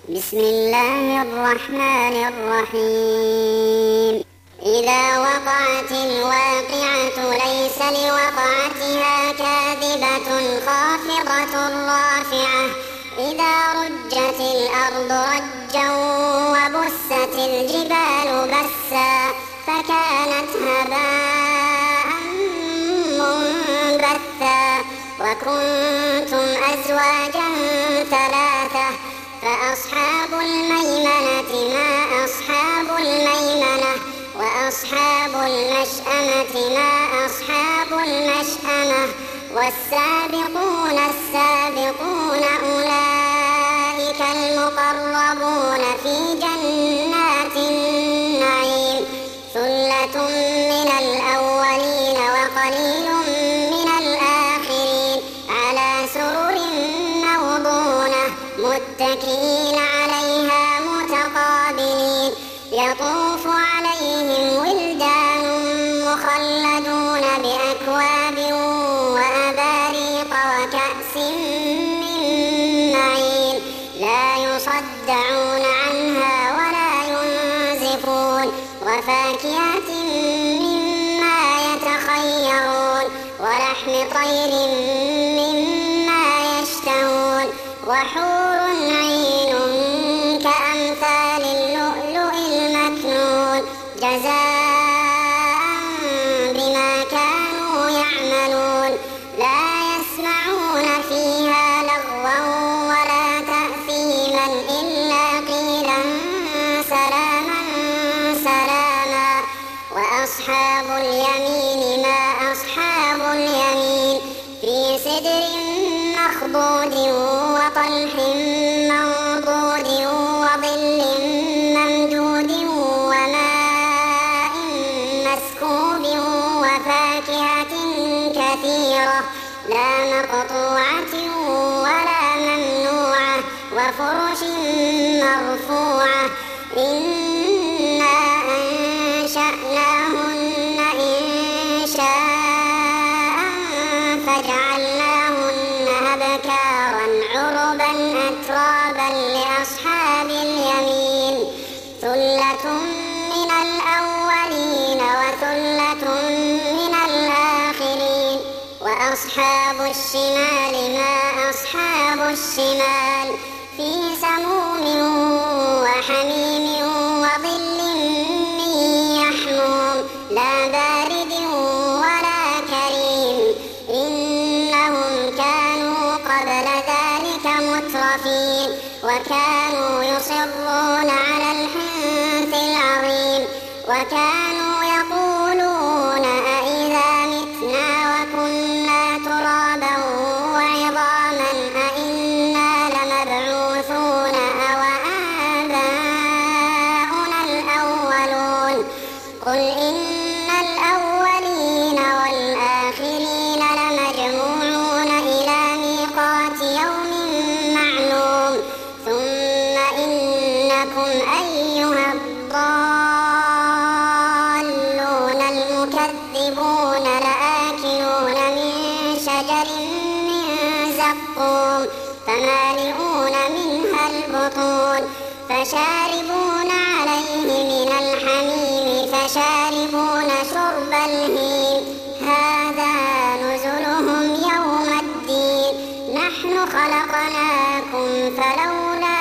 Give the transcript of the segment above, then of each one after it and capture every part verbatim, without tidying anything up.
بسم الله الرحمن الرحيم. إذا وقعت الواقعة ليس لوقعتها كاذبة خافضة رافعة إذا رجت الأرض رجا وبست الجبال بسا فكانت هباء منبثا وكنتم أزواجا ثلاثة فأصحاب الميمنة ما أصحاب الميمنة وأصحاب المشأمة ما أصحاب المشأمة والسابقون السابقون أولئك المقربون في جنات النعيم ثلة من الأولين وقليل من الآخرين على سرر موضونة متكئين عليها متقابلين يطوف عليهم ولدان مخلدون بأكواب وأباريق وكأس من معين لا يصدعون عنها ولا ينزفون وفاكهة مما يتخيرون ولحم طير مما يشتهون وحور عين كأمثال اللؤلؤ المكنون جزاء بما كانوا يعملون لا يسمعون فيها لغوا ولا تأثيما إلا قيلا سلاما سلاما وأصحاب اليمين ما أصحاب اليمين في سدر مخضود وطلح منضود وظل ممدود وماء مسكوب وفاكهة كثيرة لا مقطوعة ولا ممنوعة وفرش مرفوعة إنا أنشأناهن إنشاء فجعلناهن أبكارا عربا أترابا لأصحاب اليمين ثلة من الأولين وثلة من الآخرين وأصحاب الشمال ما أصحاب الشمال في سموم وحميم وظل من يحموم لا بارد ولا كريم إنهم كانوا قبل ذلك مترفين وكانوا يصرون على الحنث العظيم وكانوا يقولون أئذا متنا وكنا ترابا وعظاما أئنا لمبعوثون أو آباؤنا الأولون قل إن الأولين والآخرين لمجموعون إلى ميقات يوم معلوم ثم إنكم أيها الضالون المكذبون لآكلون من شجر من زقوم فمالئون منها البطون فشاربون عليه من الحميم فشاربون شرب الهيم هذا نزلهم يوم الدين نحن خلقناكم فلولا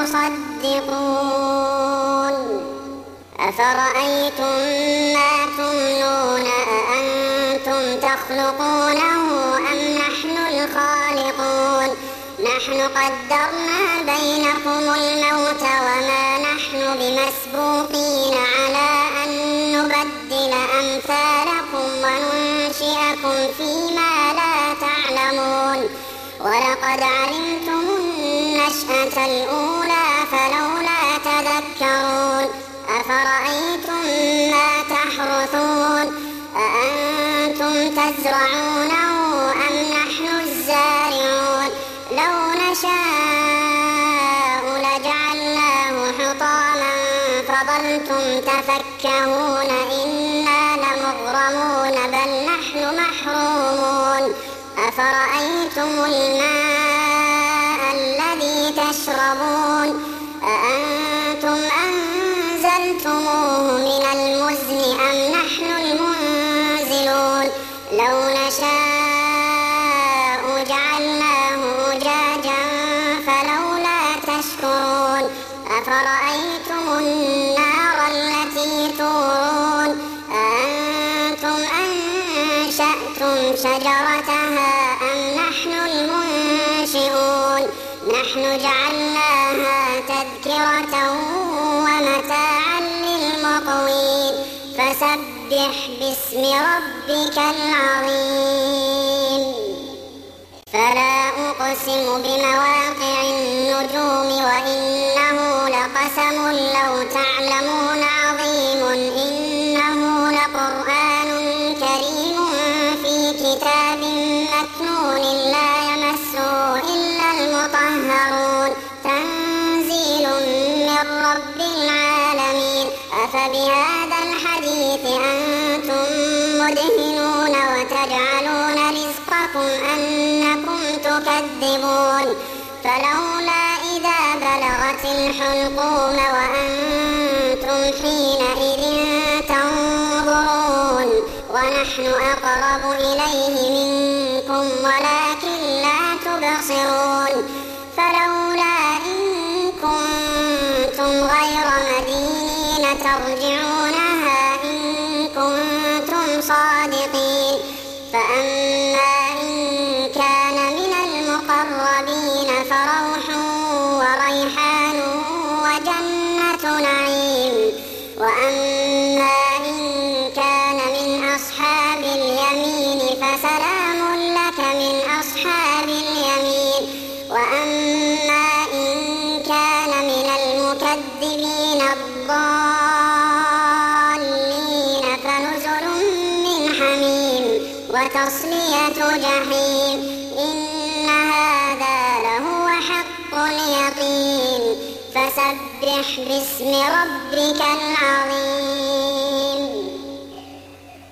تصدقون أفرأيتم ما تمنون أأنتم تخلقونه أم نحن الخالقون نحن قدرنا بينكم الموت وما نحن بمسبوقين على أن نبدل أمثالكم وننشئكم فيما لا تعلمون ولقد علمتم النشأة الأولى فلولا تذكرون أفرأيتم ما تحرثون أأنتم تزرعونه أم نحن الزارعون لو نشاء لجعلناه حطاما فظلتم تفكهون إنا لمغرمون بل نحن محرومون أفرأيتم الماء الذي تشربون أنزلتموه من المزن أم نحن المنزلون لو نشاء جعلناه أجاجا فلولا تشكرون أفرأيتم النار التي تورون أأنتم أنشأتم شجرتها أم نحن المنشئون نحن جعلناها تذكرة ومتاعا للمقوين فسبح باسم ربك العظيم فلا أقسم بمواقع النجوم وإنه لقسم لو تعلمون عظيم إنه لقرآن كريم في كتاب مكنون لا يمسه إلا المطهرون تنزيل من رب العالمين أفبهذا الحديث أنتم مدهنون وتجعلون رزقكم أنكم تكذبون فلولا إذا بلغت الحلقوم وأنتم حينئذ تنظرون ونحن أقرب إليه منكم ولكن لا تبصرون فلولا إن كنتم غير مدينين ترجعونها إن كنتم صادقين فأما إن كان من المقربين فروح وريحان وجنة نعيم وأما إن كان من أصحاب اليمين فسلام لك من أصحاب اليمين وأما إن كان من المكذبين الضالين فنزل من حميم وتصلية جحيم إن هذا لهو حق اليقين فسبح باسم ربك العظيم